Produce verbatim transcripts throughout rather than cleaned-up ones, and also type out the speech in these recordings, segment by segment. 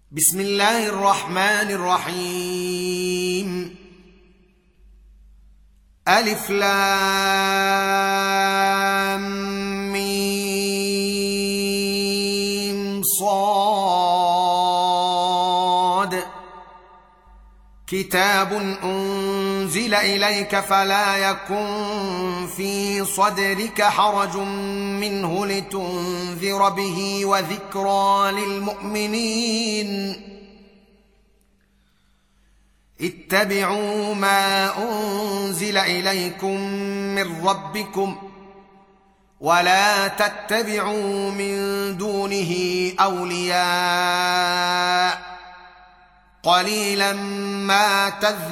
بسم الله الرحمن الرحيم. ألف لام ميم صاد. كتاب أنزل إليك فلا يكن في صدرك حرج منه لتنذر به وذكرى للمؤمنين. اتبعوا ما أنزل إليكم من ربكم ولا تتبعوا من دونه أولياء قليلا ما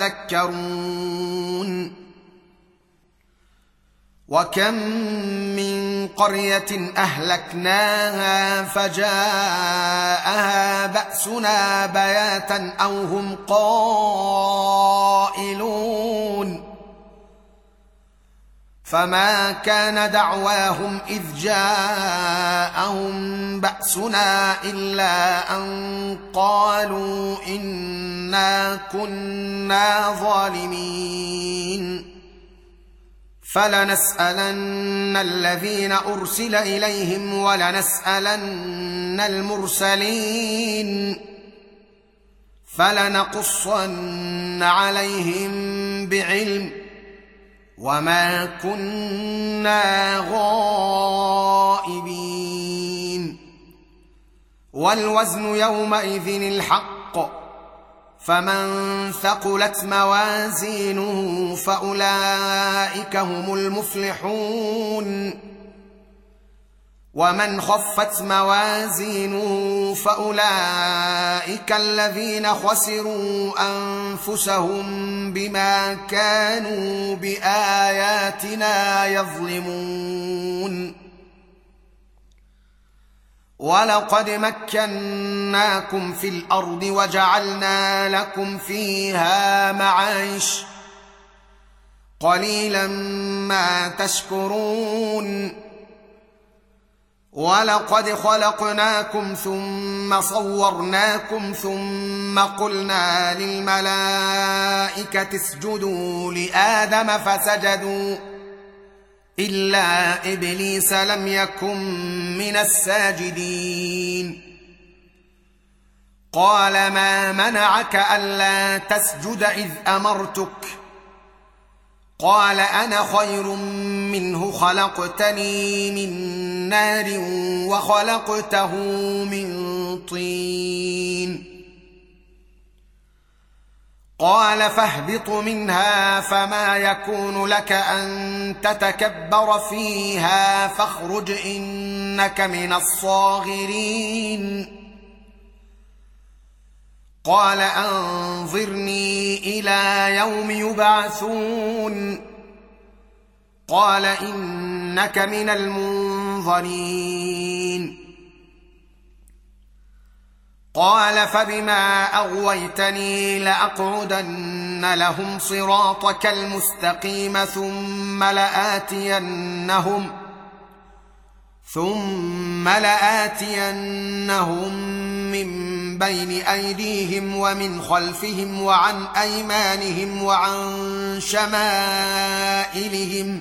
تذكرون. وكم من قرية أهلكناها فجاءها بأسنا بياتا أو هم قائلون. فما كان دعواهم إذ جاءهم بأسنا إلا أن قالوا إنا كنا ظالمين. فلنسألن الذين أرسل إليهم ولنسألن المرسلين فلنقصن عليهم بعلم وما كنا غائبين. والوزن يومئذ الحق فمن ثقلت موازينه فأولئك هم المفلحون. ومن خفت موازينه فأولئك الذين خسروا أنفسهم بما كانوا بآياتنا يظلمون. ولقد مكناكم في الأرض وجعلنا لكم فيها معايش قليلا ما تشكرون. ولقد خلقناكم ثم صورناكم ثم قلنا للملائكة اسجدوا لآدم فسجدوا إلا إبليس لم يكن من الساجدين. قال ما منعك ألا تسجد إذ أمرتك؟ قال أنا خير منه خلقتني من نار وخلقته من طين. قال فاهبط منها فما يكون لك أن تتكبر فيها فاخرج إنك من الصاغرين. قال أنظرني إلى يوم يبعثون. قال إنك من المنظرين. قال فبما أغويتني لأقعدن لهم صراطك المستقيم ثم لآتينهم ثم لآتينهم من بين أيديهم ومن خلفهم وعن أيمانهم وعن شمائلهم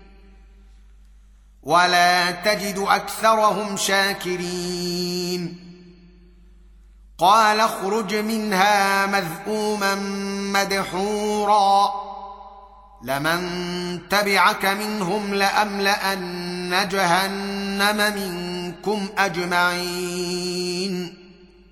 ولا تجد أكثرهم شاكرين. قال اخرج منها مذءوما مدحورا لمن تبعك منهم لأملأن جهنم منكم أجمعين.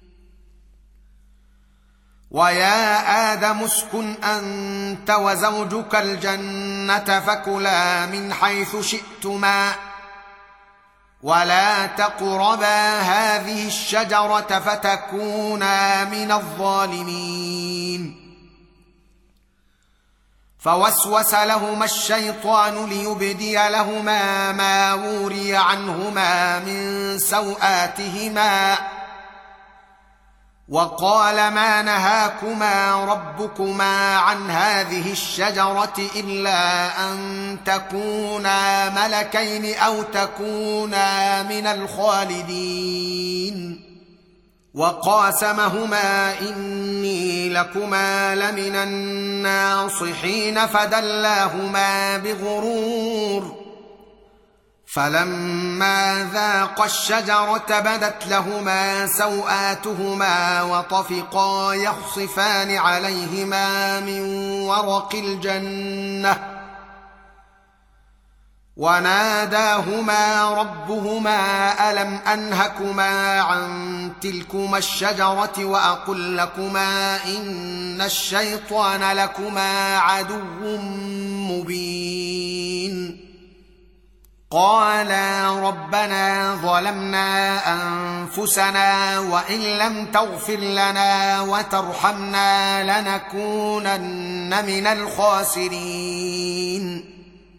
ويا آدم اسكن أنت وزوجك الجنة فكلا من حيث شئتما ولا تقربا هذه الشجرة فتكونا من الظالمين. فوسوس لهما الشيطان ليبدي لهما ما وري عنهما من سوآتهما وقال ما نهاكما ربكما عن هذه الشجرة إلا أن تكونا ملكين أو تكونا من الخالدين وقاسمهما إني لكما لمن الناصحين فدلاهما بغرور فلما ذاقا الشجرة بدت لهما سوآتهما وطفقا يخصفان عليهما من ورق الجنة وناداهما ربهما ألم أنهكما عن تلكما الشجرة وأقل لكما إن الشيطان لكما عدو مبين قالا ربنا ظلمنا أنفسنا وإن لم تغفر لنا وترحمنا لنكونن من الخاسرين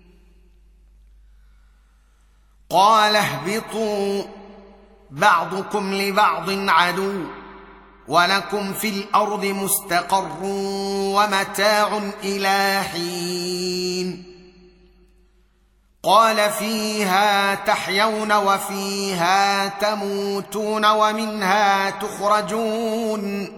قال اهبطوا بعضكم لبعض عدو ولكم في الأرض مستقر ومتاع إلى حين قال فيها تحيون وفيها تموتون ومنها تخرجون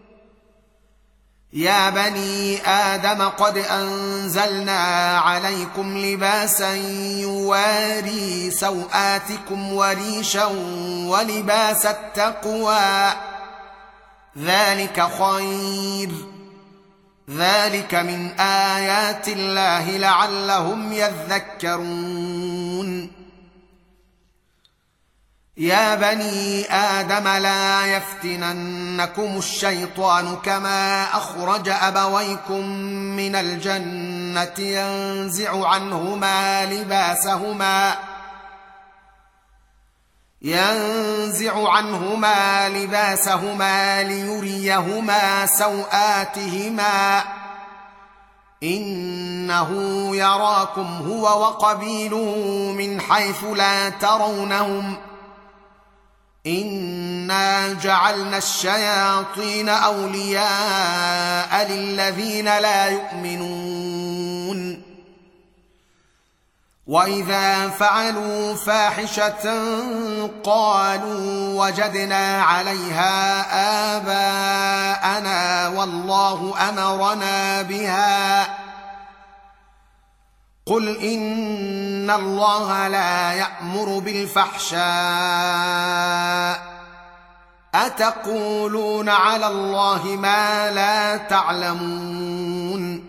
يا بني آدم قد أنزلنا عليكم لباسا يواري سوآتكم وريشا ولباس التقوى ذلك خير ذلك من آيات الله لعلهم يذكرون يا بني آدم لا يفتننكم الشيطان كما أخرج أبويكم من الجنة ينزع عنهما لباسهما ينزع عنهما لباسهما ليريهما سوآتهما إنه يراكم هو وقبيله من حيث لا ترونهم إنا جعلنا الشياطين أولياء للذين لا يؤمنون وإذا فعلوا فاحشة قالوا وجدنا عليها آباءنا والله أمرنا بها قل إن الله لا يأمر بالفحشاء أتقولون على الله ما لا تعلمون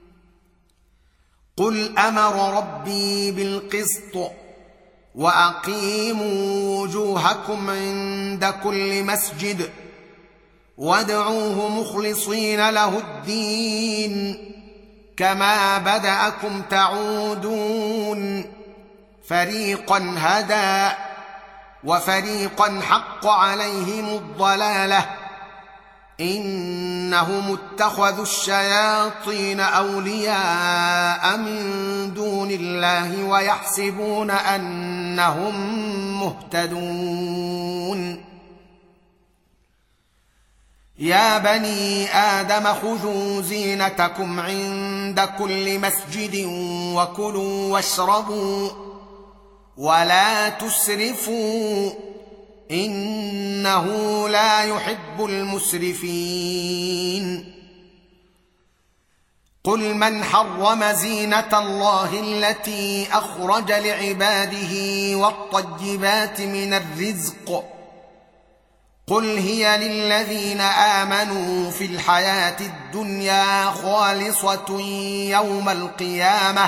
قل أمر ربي بالقسط وأقيموا وجوهكم عند كل مسجد وادعوه مخلصين له الدين كما بدأكم تعودون فريقا هدى وفريقا حق عليهم الضلالة إنهم اتخذوا الشياطين أولياء من دون الله ويحسبون أنهم مهتدون يا بني آدم خذوا زينتكم عند كل مسجد وكلوا واشربوا ولا تسرفوا إنه لا يحب المسرفين قل من حرم زينة الله التي أخرج لعباده والطيبات من الرزق قل هي للذين آمنوا في الحياة الدنيا خالصة يوم القيامة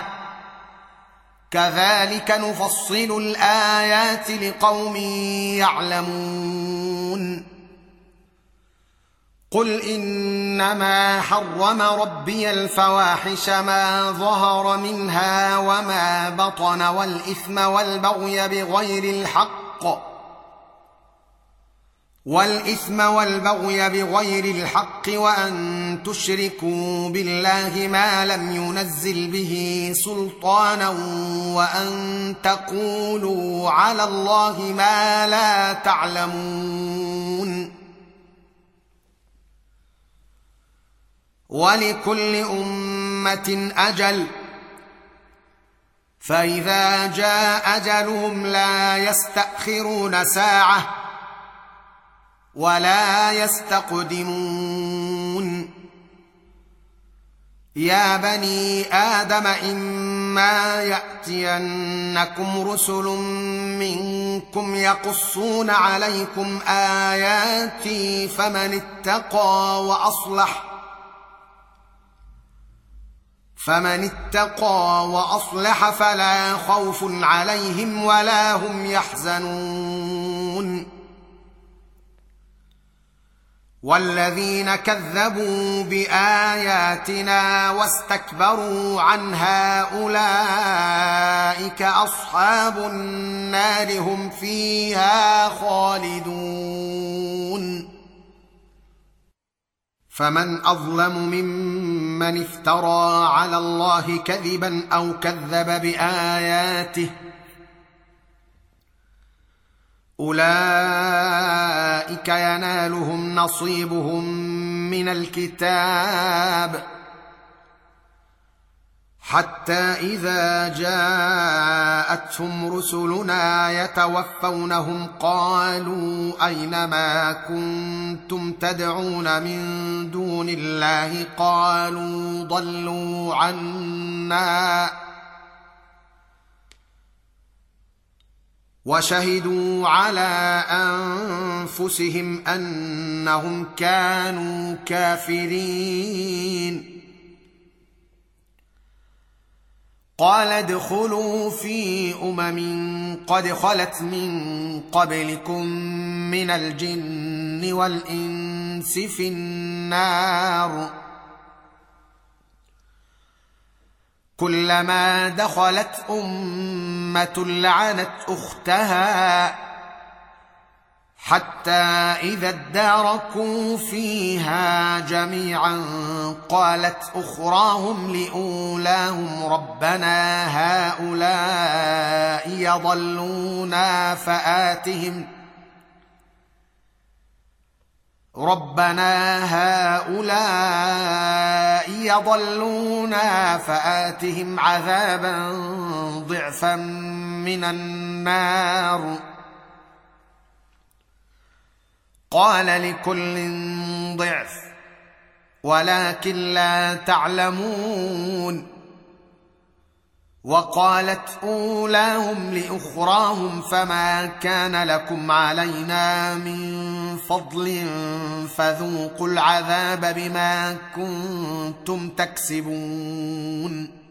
كذلك نفصل الآيات لقوم يعلمون قل إنما حرم ربي الفواحش ما ظهر منها وما بطن والإثم والبغي بغير الحق والإثم والبغي بغير الحق وأن تشركوا بالله ما لم ينزل به سلطانا وأن تقولوا على الله ما لا تعلمون ولكل أمة أجل فإذا جاء أجلهم لا يستأخرون ساعة ولا يستقدمون يا بني آدم إما يأتينكم رسل منكم يقصون عليكم آياتي فمن اتقى وأصلح فمن اتقى وأصلح فلا خوف عليهم ولا هم يحزنون والذين كذبوا بآياتنا واستكبروا عنها أولئك أصحاب النار هم فيها خالدون فمن أظلم ممن افترى على الله كذبا أو كذب بآياته أولئك ينالهم نصيبهم من الكتاب حتى إذا جاءتهم رسلنا يتوفونهم قالوا أين ما كنتم تدعون من دون الله قالوا ضلوا عنا وشهدوا على أنفسهم أنهم كانوا كافرين قال ادخلوا في أمم قد خلت من قبلكم من الجن والإنس في النار كلما دخلت أمة لعنت أختها حتى إذا اداركوا فيها جميعا قالت أخراهم لأولاهم ربنا هؤلاء يضلونا فآتهم ربنا هؤلاء يضلونا فآتهم عذابا ضعفا من النار قال لكل ضعف ولكن لا تعلمون وقالت أولاهم لأخراهم فما كان لكم علينا من فضل فذوقوا العذاب بما كنتم تكسبون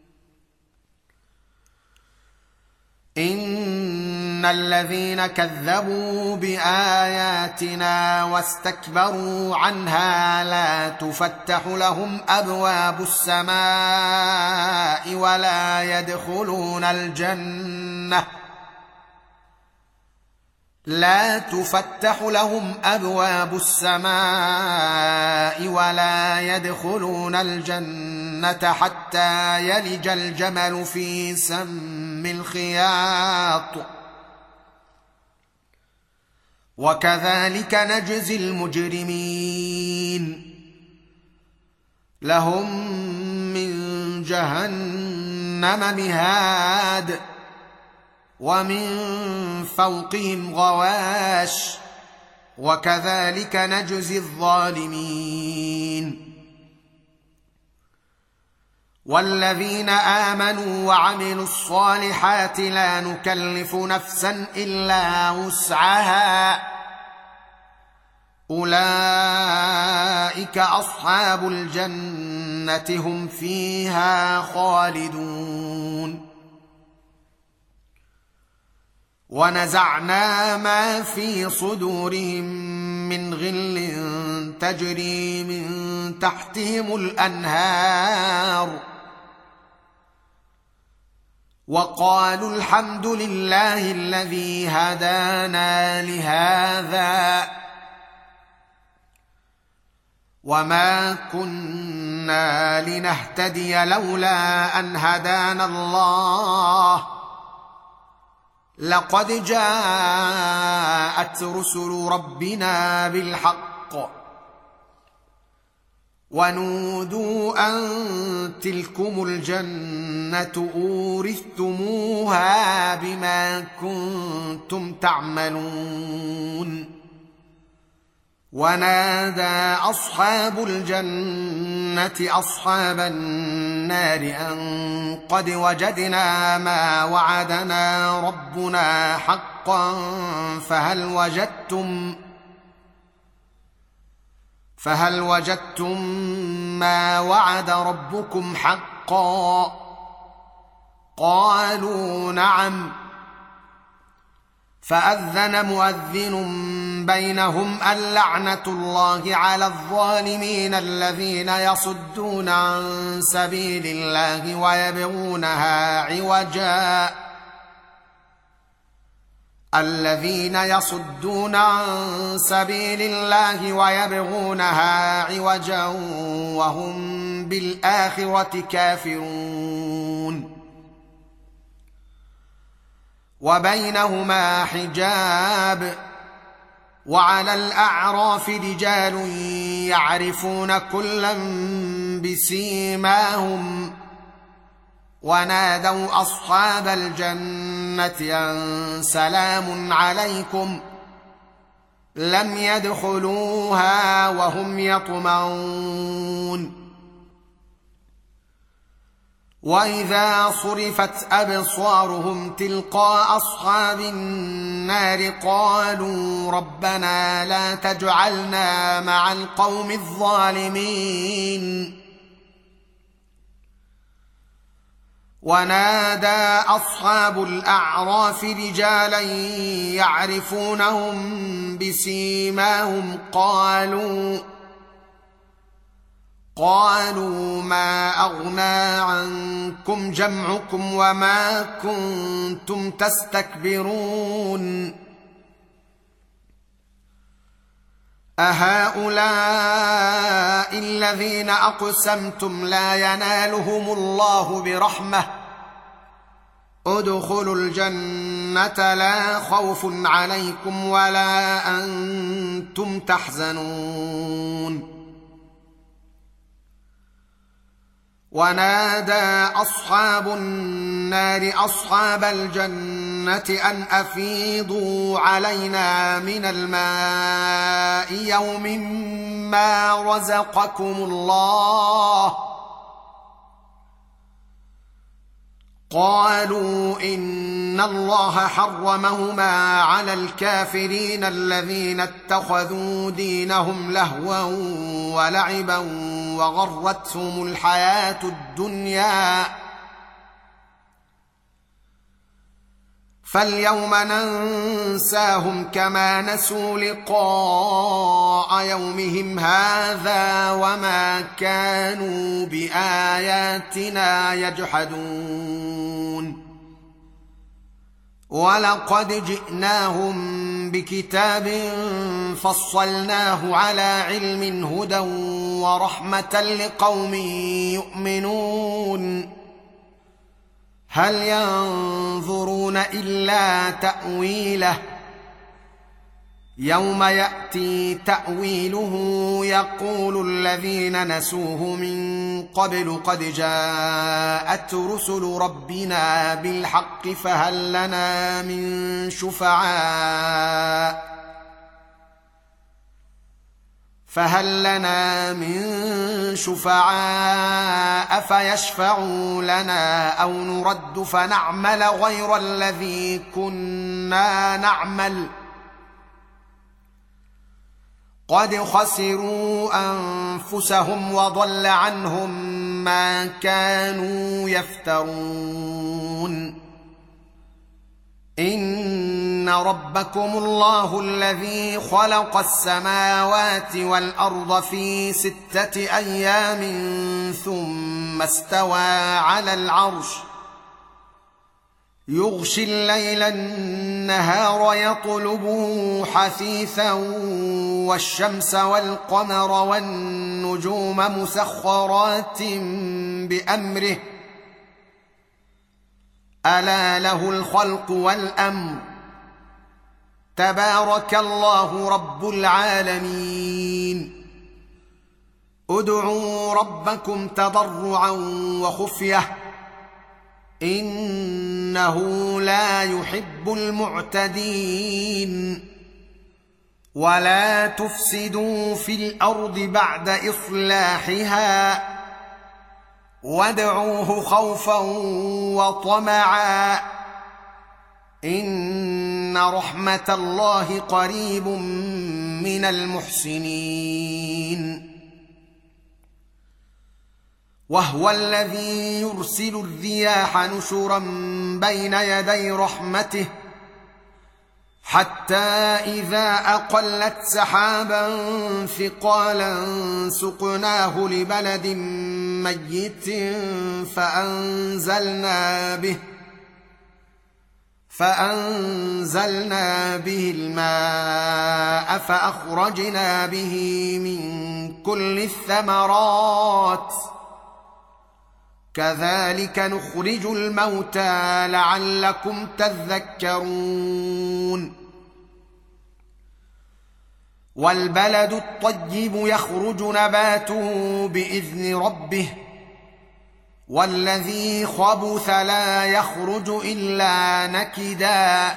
إن الذين كذبوا بآياتنا واستكبروا عنها لا تفتح لهم أبواب السماء ولا يدخلون الجنة لا تفتح لهم أبواب السماء ولا يدخلون الجنة حتى يلج الجمل في سم الخياط وكذلك نجزي المجرمين لهم من جهنم مهاد ومن فوقهم غواش وكذلك نجزي الظالمين والذين آمنوا وعملوا الصالحات لا نكلف نفسا إلا وسعها أولئك أصحاب الجنة هم فيها خالدون ونزعنا ما في صدورهم من غل تجري من تحتهم الأنهار وقالوا الحمد لله الذي هدانا لهذا وما كنا لنهتدي لولا أن هدانا الله لقد جاءت رسل ربنا بالحق ونودوا أن تلكم الجنة أورثتموها بما كنتم تعملون ونادى أصحاب الجنة أصحاب النار أن قد وجدنا ما وعدنا ربنا حقا فهل وجدتم فهل وجدتم ما وعد ربكم حقا؟ قالوا نعم. فأذن مؤذن بينهم اللعنة الله على الظالمين الذين يصدون عن سبيل الله ويبغونها عوجا الذين يصدون عن سبيل الله ويبغونها عوجا وهم بالآخرة كافرون. وبينهما حجاب وعلى الأعراف رجال يعرفون كلا بسيماهم ونادوا أصحاب الجنة أن سلام عليكم لم يدخلوها وهم يطمعون. وإذا صرفت أبصارهم تلقاء أصحاب النار قالوا ربنا لا تجعلنا مع القوم الظالمين. ونادى أصحاب الأعراف رجالا يعرفونهم بسيماهم قالوا قالوا ما أغنى عنكم جمعكم وما كنتم تستكبرون أهؤلاء الذين أقسمتم لا ينالهم الله برحمة ادخلوا الجنة لا خوف عليكم ولا أنتم تحزنون. ونادى أصحاب النار أصحاب الجنة أن أفيضوا علينا من الماء يوم ما رزقكم الله. قالوا إن الله حرمهما على الكافرين الذين اتخذوا دينهم لهوا ولعبا وغرتهم الحياة الدنيا فاليوم ننساهم كما نسوا لقاء يومهم هذا وما كانوا بآياتنا يجحدون. ولقد جئناهم بكتاب فصلناه على علم هدى ورحمة لقوم يؤمنون. هل ينظرون إلا تأويله يوم يأتي تأويله يقول الذين نسوه من قبل قد جاءت رسل ربنا بالحق فهل لنا من شفعاء فهل لنا من شفعاء فيشفعوا لنا أو نرد فنعمل غير الذي كنا نعمل قد خسروا أنفسهم وضل عنهم ما كانوا يفترون. إن ربكم الله الذي خلق السماوات والأرض في ستة أيام ثم استوى على العرش يغشي الليل النهار يطلبه حثيثا والشمس والقمر والنجوم مسخرات بأمره ألا له الخلق والأمر تبارك الله رب العالمين. ادعوا ربكم تضرعا وخفية إنه لا يحب المعتدين. ولا تفسدوا في الارض بعد اصلاحها وادعوه خوفا وطمعا ان رحمه الله قريب من المحسنين. وهو الذي يرسل الرياح نشرا بين يدي رحمته حتى إذا أقلت سحابا ثقالا سقناه لبلد ميت فأنزلنا به فأنزلنا به الماء فأخرجنا به من كل الثمرات كذلك نخرج الموتى لعلكم تذكرون. والبلد الطيب يخرج نباته بإذن ربه والذي خبث لا يخرج إلا نكدا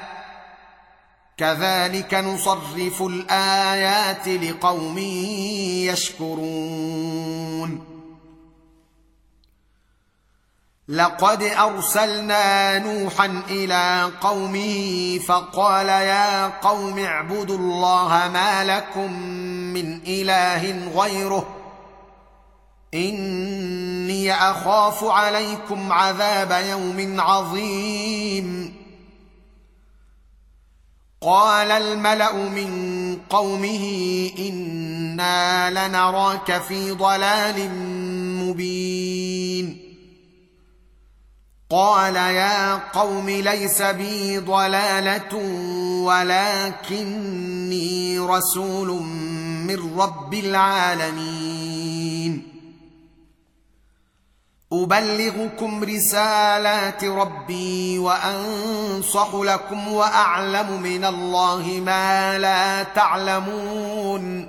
كذلك نصرف الآيات لقوم يشكرون. لقد أرسلنا نوحا إلى قومه فقال يا قوم اعبدوا الله ما لكم من إله غيره إني أخاف عليكم عذاب يوم عظيم. قال الملأ من قومه إنا لنراك في ضلال مبين. قال يا قوم ليس بي ضلالة ولكني رسول من رب العالمين أبلغكم رسالات ربي وأنصح لكم وأعلم من الله ما لا تعلمون.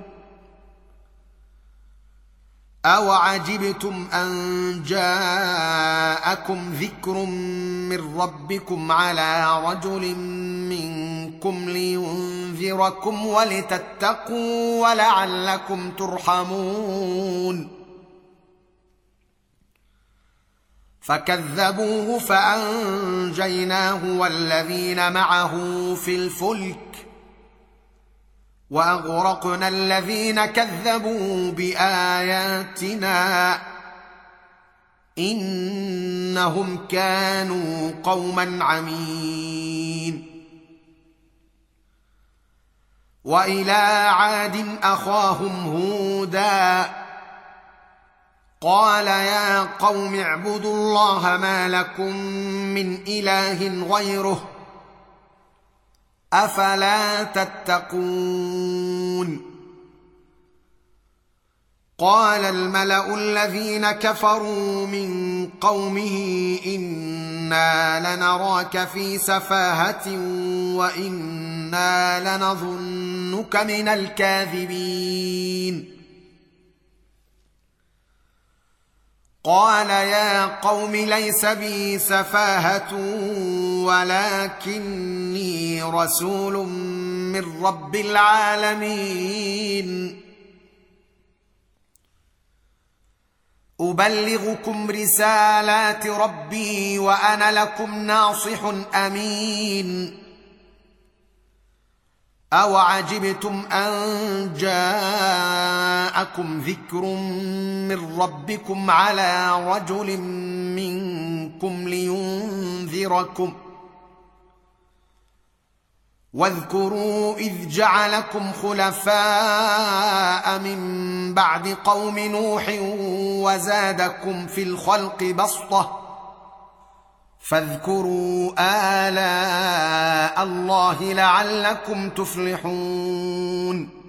أوعجبتم أن جاءكم ذكر من ربكم على رجل منكم لينذركم ولتتقوا ولعلكم ترحمون. فكذبوه فأنجيناه والذين معه في الفلك وأغرقنا الذين كذبوا بآياتنا إنهم كانوا قوما عمين. وإلى عاد أخاهم هودا قال يا قوم اعبدوا الله ما لكم من إله غيره أفلا تتقون. قال الملأ الذين كفروا من قومه إنا لنراك في سفاهة وإنا لنظنك من الكاذبين. قال يا قوم ليس بي سفاهة ولكني رسول من رب العالمين أبلغكم رسالات ربي وأنا لكم ناصح أمين. أوعجبتم أن جاءكم ذكر من ربكم على رجل منكم لينذركم واذكروا إذ جعلكم خلفاء من بعد قوم نوح وزادكم في الخلق بسطة فاذكروا آلاء الله لعلكم تفلحون.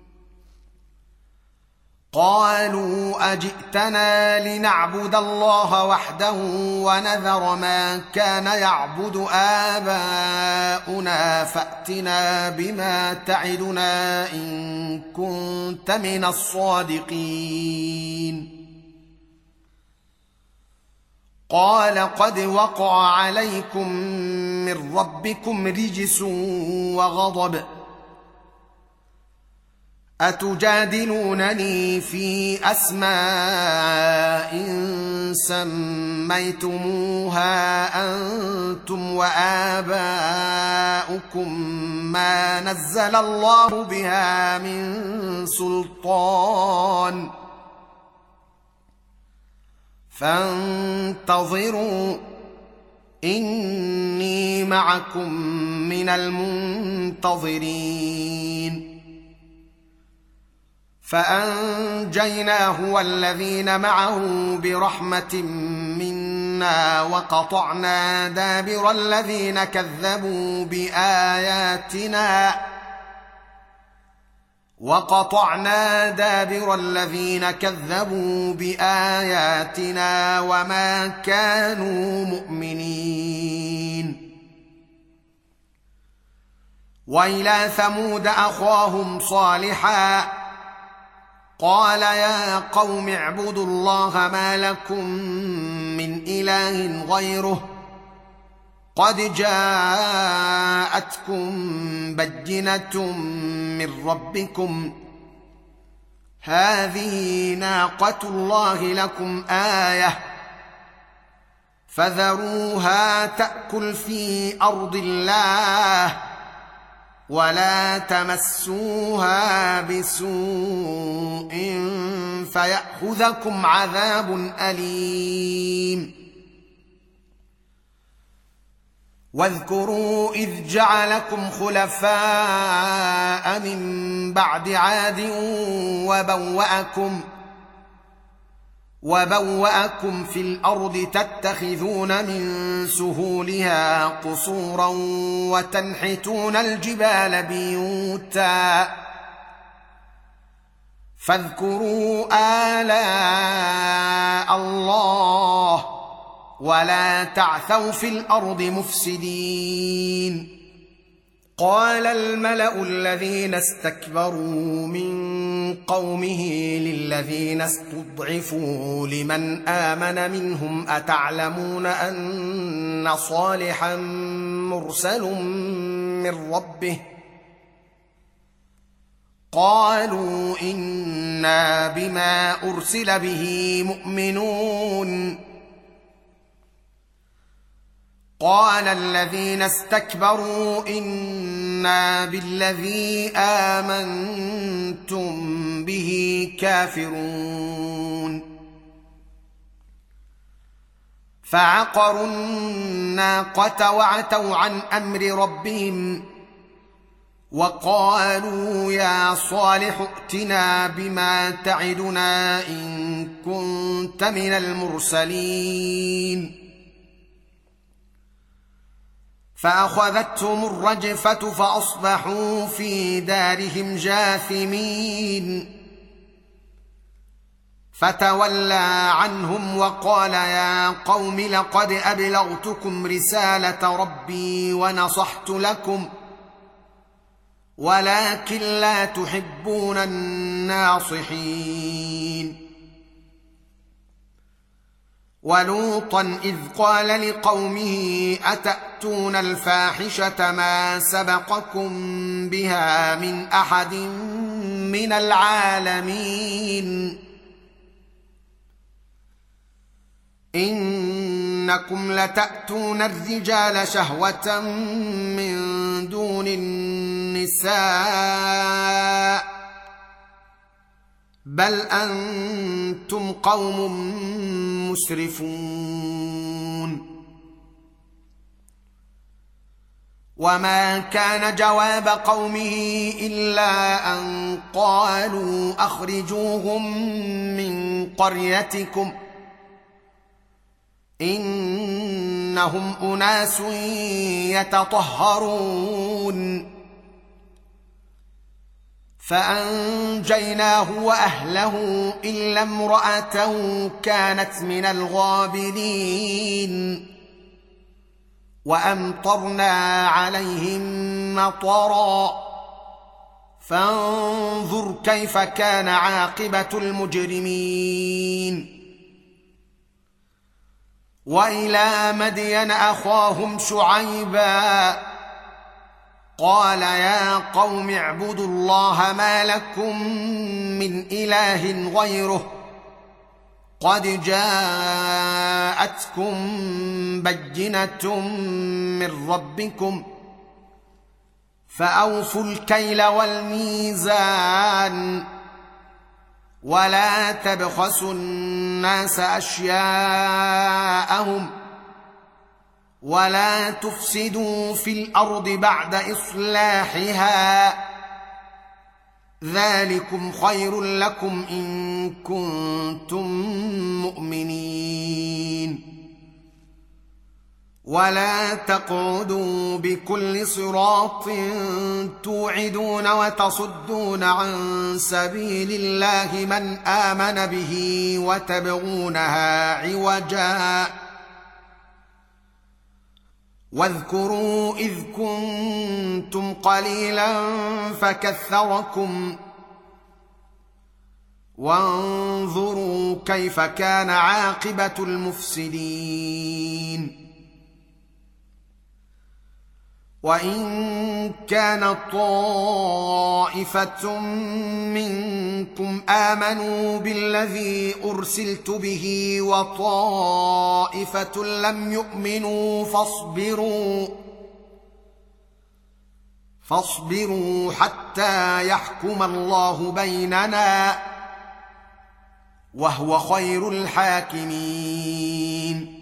قالوا أجئتنا لنعبد الله وحده ونذر ما كان يعبد آباؤنا فأتنا بما تعدنا إن كنت من الصادقين. قال قد وقع عليكم من ربكم رجس وغضب أتجادلونني في أسماء سميتموها أنتم وآباؤكم ما نزل الله بها من سلطان فانتظروا إني معكم من المنتظرين. فأنجيناه والذين معه برحمة منا وقطعنا دابر الذين كذبوا بآياتنا وقطعنا دابر الذين كذبوا بآياتنا وما كانوا مؤمنين. وإلى ثمود أخاهم صالحا قال يا قوم اعبدوا الله ما لكم من إله غيره قد جاءتكم بينة من ربكم هذه ناقة الله لكم آية فذروها تأكل في أرض الله ولا تمسوها بسوء فيأخذكم عذاب أليم. واذكروا إذ جعلكم خلفاء من بعد عاد وبوأكم وبوأكم في الأرض تتخذون من سهولها قصورا وتنحتون الجبال بيوتا فاذكروا آلاء الله ولا تعثوا في الأرض مفسدين. قال الملأ الذين استكبروا من قومه للذين استضعفوا لمن آمن منهم أتعلمون أن صالحا مرسل من ربه قالوا إنا بما أرسل به مؤمنون. قال الذين استكبروا إنا بالذي آمنتم به كافرون. فعقروا الناقة وعتوا عن أمر ربهم وقالوا يا صالح ائتنا بما تعدنا إن كنت من المرسلين. فأخذتهم الرجفة فأصبحوا في دارهم جاثمين. فتولى عنهم وقال يا قوم لقد أبلغتكم رسالة ربي ونصحت لكم ولكن لا تحبون الناصحين. ولوطا إذ قال لقومه أتأتون الفاحشة ما سبقكم بها من أحد من العالمين إنكم لتأتون الرجال شهوة من دون النساء بل أنتم قوم مسرفون. وما كان جواب قومه إلا أن قالوا أخرجوهم من قريتكم إنهم أناس يتطهرون. فأنجيناه وأهله إلا امرأته كانت من الغابرين. وأمطرنا عليهم مطرا فانظر كيف كان عاقبة المجرمين. وإلى مدين أخاهم شعيبا قال يا قوم اعبدوا الله ما لكم من إله غيره قد جاءتكم بينة من ربكم فأوفوا الكيل والميزان ولا تبخسوا الناس أشياءهم ولا تفسدوا في الأرض بعد إصلاحها ذلكم خير لكم إن كنتم مؤمنين ولا تقعدوا بكل صراط توعدون وتصدون عن سبيل الله من آمن به وتبغونها عوجا واذكروا إذ كنتم قليلا فكثركم وانظروا كيف كان عاقبة المفسدين وإن كان طائفة منكم آمنوا بالذي أرسلت به وطائفة لم يؤمنوا فاصبروا فاصبروا حتى يحكم الله بيننا وهو خير الحاكمين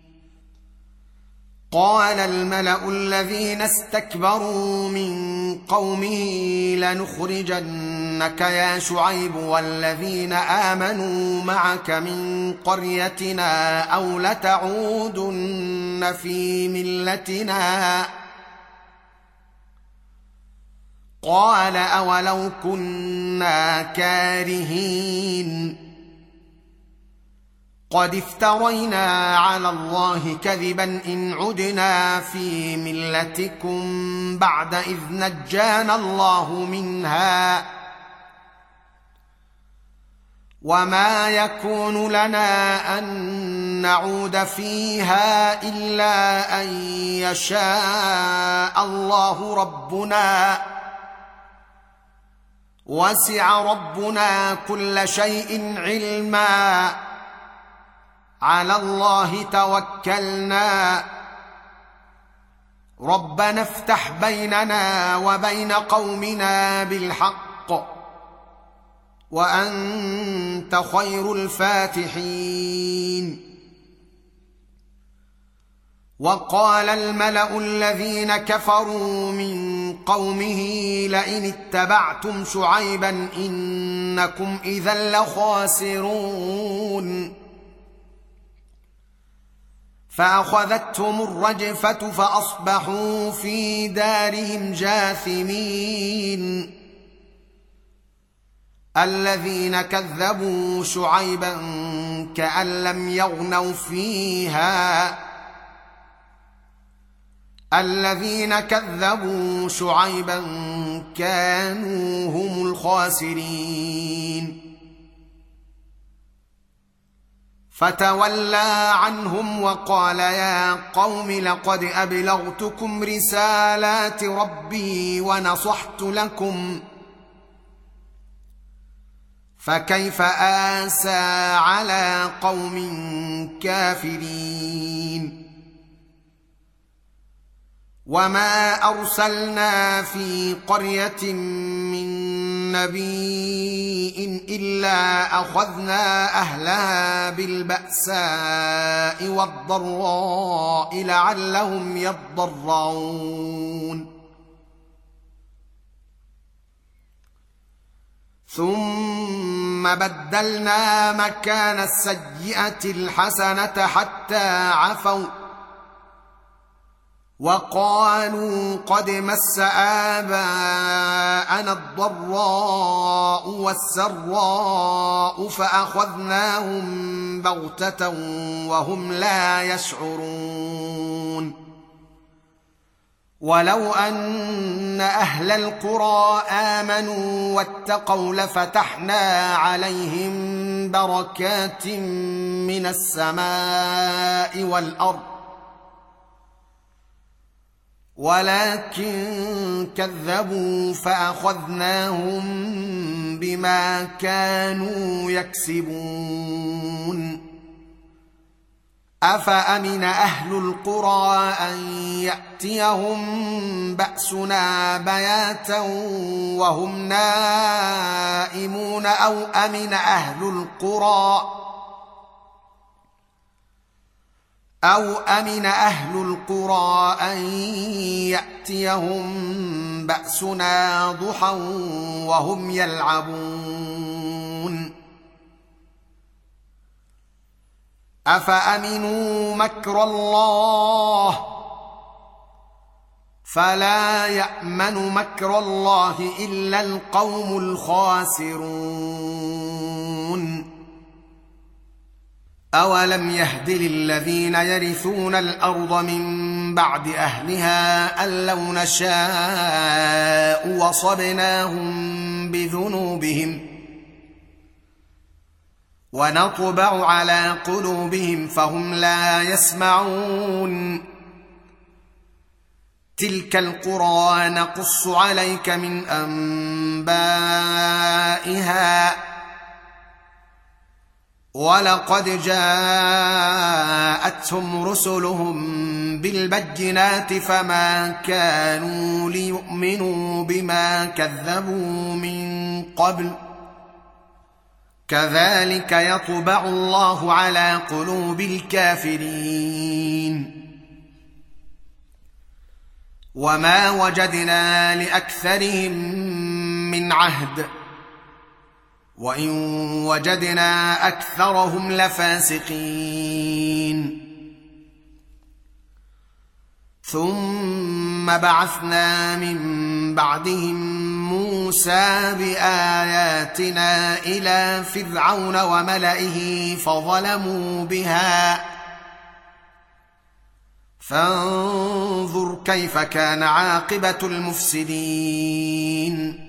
قال الملأ الذين استكبروا من قومه لنخرجنك يا شعيب والذين آمنوا معك من قريتنا أو لتعودن في ملتنا قال أولو كنا كارهين قد افترينا على الله كذبا إن عدنا في ملتكم بعد إذ نجانا الله منها وما يكون لنا أن نعود فيها إلا أن يشاء الله ربنا وسع ربنا كل شيء علما على الله توكلنا ربنا افتح بيننا وبين قومنا بالحق وأنت خير الفاتحين وقال الملأ الذين كفروا من قومه لئن اتبعتم شعيبا إنكم إذا لخاسرون فأخذتهم الرجفة فأصبحوا في دارهم جاثمين الذين كذبوا شعيبا كأن لم يغنوا فيها الذين كذبوا شعيبا كانوا هم الخاسرين فتولى عنهم وقال يا قوم لقد أبلغتكم رسالات ربي ونصحت لكم فكيف آسى على قوم كافرين وما أرسلنا في قرية من نبي إلا أخذنا أهلها بالبأساء والضراء لعلهم يضرعون ثم بدلنا مكان السيئة الحسنة حتى عفوا وقالوا قد مس آباءنا الضراء والسراء فأخذناهم بغتة وهم لا يشعرون ولو أن أهل القرى آمنوا واتقوا لفتحنا عليهم بركات من السماء والأرض ولكن كذبوا فأخذناهم بما كانوا يكسبون أفأمن أهل القرى أن يأتيهم بأسنا بياتا وهم نائمون أو أمن أهل القرى أو أمن أهل القرى أن يأتيهم بأسنا ضحى وهم يلعبون أفأمنوا مكر الله فلا يأمن مكر الله إلا القوم الخاسرون أولم يهد للذين يرثون الأرض من بعد أهلها أن لو نشاء وصبناهم بذنوبهم ونطبع على قلوبهم فهم لا يسمعون تلك القرى نقص عليك من أنبائها ولقد جاءتهم رسلهم بالبينات فما كانوا ليؤمنوا بما كذبوا من قبل كذلك يطبع الله على قلوب الكافرين وما وجدنا لأكثرهم من عهد وإن وجدنا أكثرهم لفاسقين ثم بعثنا من بعدهم موسى بآياتنا إلى فرعون وملئه فظلموا بها فانظر كيف كان عاقبة المفسدين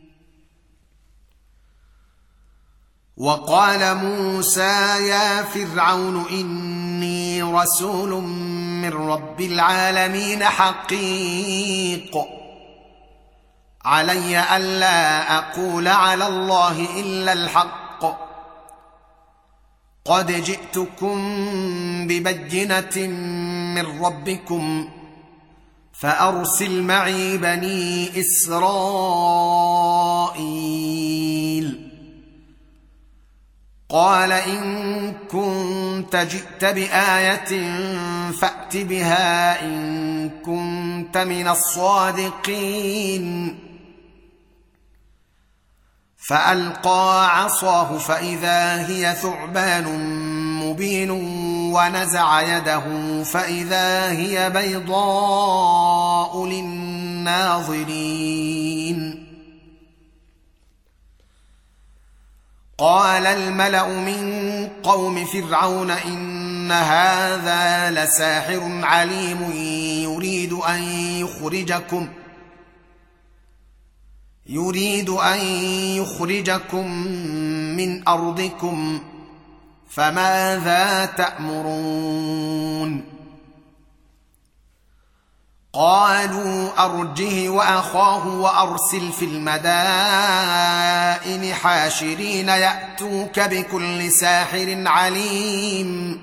وقال موسى يا فرعون إني رسول من رب العالمين حقيق علي ألا أقول على الله إلا الحق قد جئتكم ببينة من ربكم فأرسل معي بني إسرائيل قال إن كنت جئت بآية فأت بها إن كنت من الصادقين فألقى عصاه فإذا هي ثعبان مبين ونزع يده فإذا هي بيضاء للناظرين قال الملأ من قوم فرعون إن هذا لساحر عليم يريد أن يخرجكم يريد أن يخرجكم من أرضكم فماذا تأمرون قالوا أرجه وأخاه وأرسل في المدائن حاشرين يأتوك بكل ساحر عليم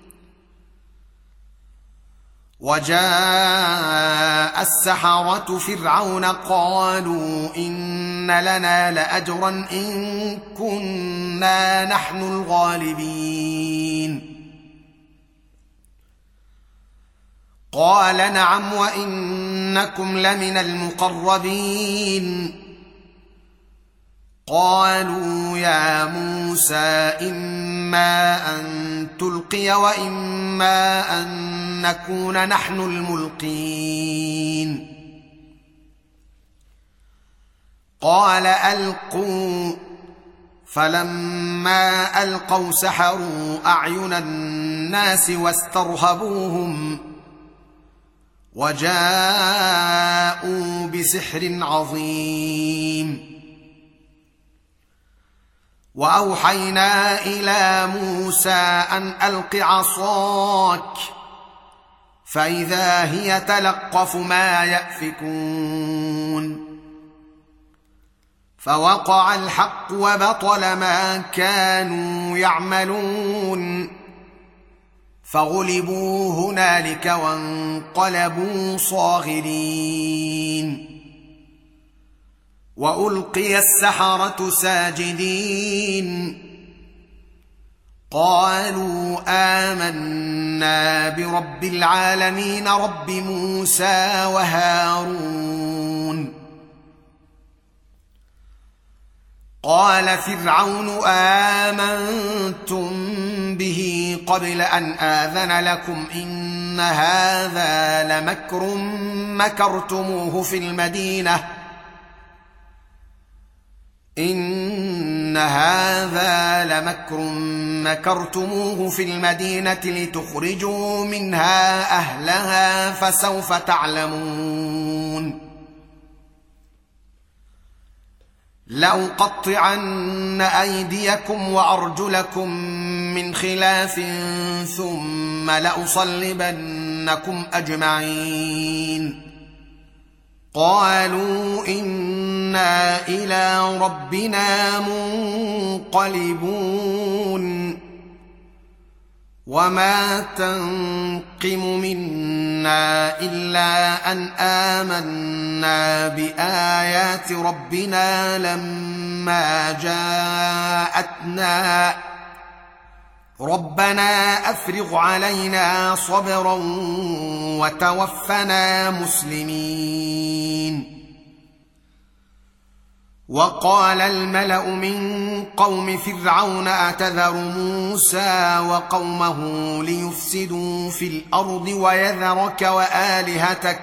وجاء السحرة فرعون قالوا إن لنا لأجرا إن كنا نحن الغالبين قال نعم وإنكم لمن المقربين قالوا يا موسى إما أن تلقي وإما أن نكون نحن الملقين قال ألقوا فلما ألقوا سحروا أعين الناس واسترهبوهم وجاءوا بسحر عظيم وأوحينا إلى موسى أن ألق عصاك فإذا هي تلقف ما يأفكون فوقع الحق وبطل ما كانوا يعملون فغلبوا هنالك وانقلبوا صاغرين وألقي السحرة ساجدين قالوا آمنا برب العالمين رب موسى وهارون قال فرعون آمنتم به قبل أن آذن لكم إن هذا لمكر مكرتموه في المدينة إن هذا لمكر مكرتموه في المدينة لتخرجوا منها أهلها فسوف تعلمون لأقطعن أيديكم وأرجلكم من خلاف ثم لأصلبنكم أجمعين قالوا إنا إلى ربنا منقلبون وما تنقم منا إلا أن آمنا بآيات ربنا لما جاءتنا ربنا أفرغ علينا صبرا وتوفنا مسلمين وقال الملأ من قوم فرعون أتذر موسى وقومه ليفسدوا في الأرض ويذرك وآلهتك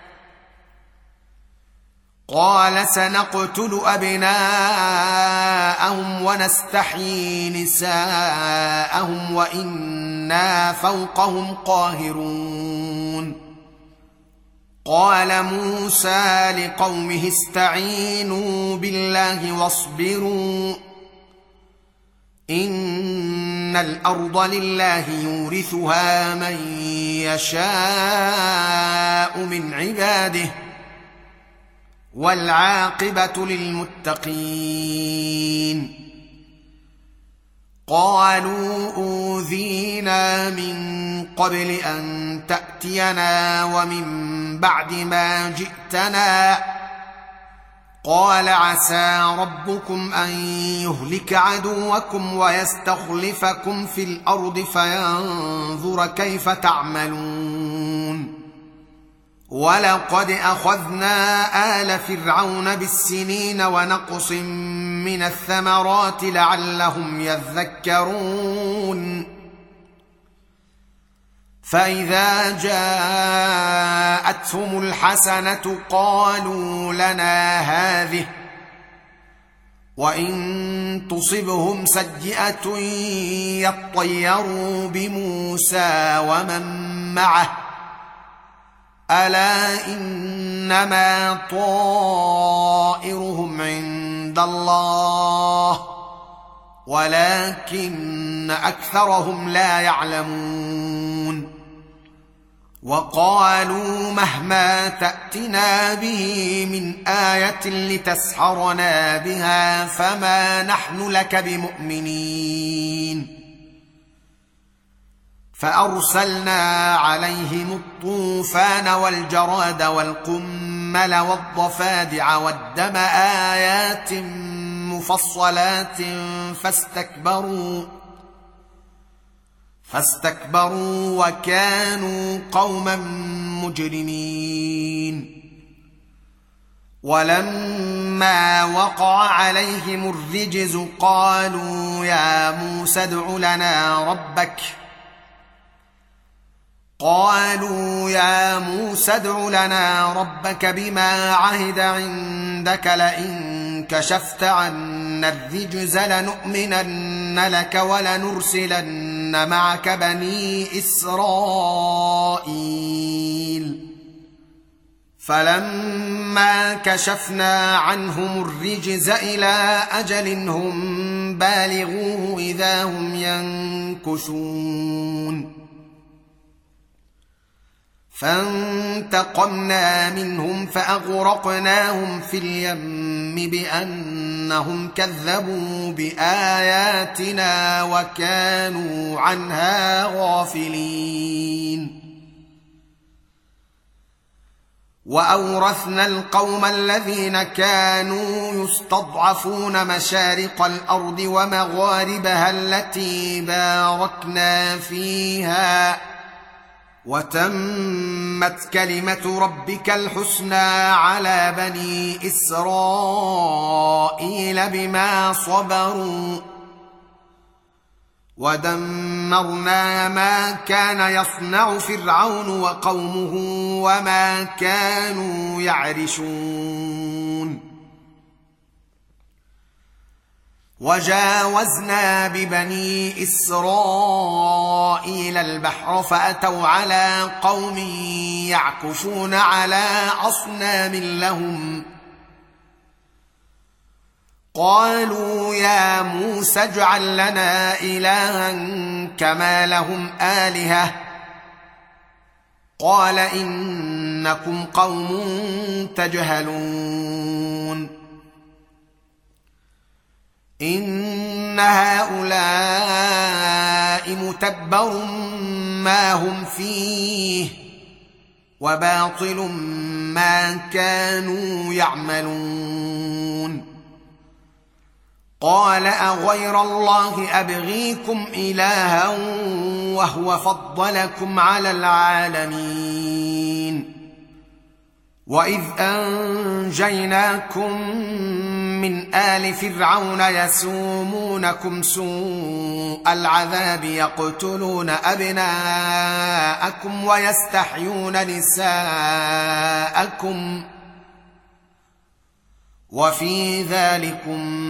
قال سنقتل أبناءهم ونستحيي نساءهم وإنا فوقهم قاهرون قال موسى لقومه استعينوا بالله واصبروا إن الأرض لله يورثها من يشاء من عباده والعاقبة للمتقين قالوا أوذينا من قبل أن تأتينا ومن بعد ما جئتنا قال عسى ربكم أن يهلك عدوكم ويستخلفكم في الأرض فينظر كيف تعملون ولقد أخذنا آل فرعون بالسنين ونقص من الثمرات لعلهم يذكرون فإذا جاءتهم الحسنة قالوا لنا هذه وإن تصبهم سيئة يطيروا بموسى ومن معه ألا إنما طائرهم عند الله ولكن أكثرهم لا يعلمون وقالوا مهما تأتنا به من آية لتسحرنا بها فما نحن لك بمؤمنين فأرسلنا عليهم الطوفان والجراد والقمل والضفادع والدم آيات مفصلات فاستكبروا فاستكبروا وكانوا قوما مجرمين ولما وقع عليهم الرجز قالوا يا موسى ادع لنا ربك قالوا يا موسى ادع لنا ربك بما عهد عندك لئن كشفت عنا الرجز لنؤمنن لك ولنرسلن معك بني إسرائيل فلما كشفنا عنهم الرجز إلى أجل هم بالغوه إذا هم ينكثون فانتقمنا منهم فأغرقناهم في اليم بأنهم كذبوا بآياتنا وكانوا عنها غافلين. وأورثنا القوم الذين كانوا يستضعفون مشارق الأرض ومغاربها التي باركنا فيها، وتمت كلمة ربك الحسنى على بني إسرائيل بما صبروا، ودمرنا ما كان يصنع فرعون وقومه وما كانوا يعرشون. وجاوزنا ببني إسرائيل البحر فأتوا على قوم يعكفون على أصنام لهم، قالوا يا موسى اجعل لنا إلها كما لهم آلهة، قال إنكم قوم تجهلون. إن هؤلاء متبر ما هم فيه وباطل ما كانوا يعملون. قال أغير الله أبغيكم إلها وهو فضلكم على العالمين، وإذ أنجيناكم من آل فرعون يسومونكم سوء العذاب يقتلون أبناءكم ويستحيون نساءكم، وفي ذلكم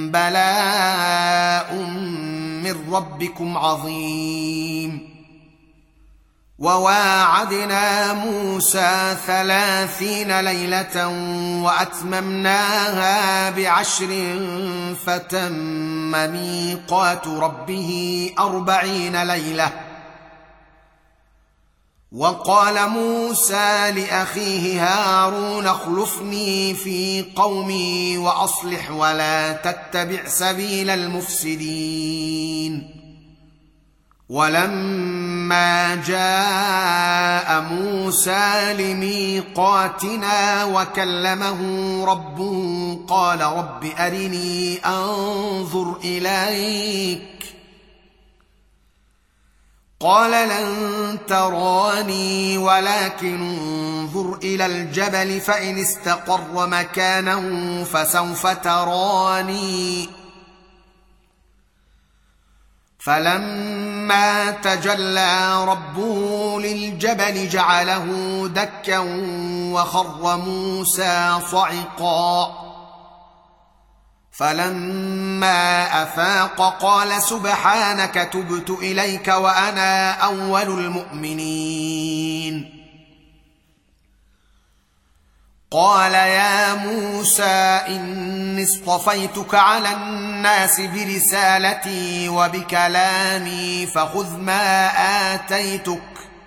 بلاء من ربكم عظيم. وواعدنا موسى ثلاثين ليلة وأتممناها بعشر فتم ميقات ربه أربعين ليلة. وقال موسى لأخيه هارون اخلفني في قومي وأصلح ولا تتبع سبيل المفسدين. ولما جاء موسى لميقاتنا وكلمه ربه قال رب أرني أنظر إليك، قال لن تراني ولكن انظر إلى الجبل فإن استقر مكانه فسوف تراني. فلما تجلى ربه للجبل جعله دكا وخر موسى صعقا، فلما أفاق قال سبحانك تبت إليك وأنا أول المؤمنين. قال يا موسى إني اصطفيتك على الناس برسالتي وبكلامي فخذ ما آتيتك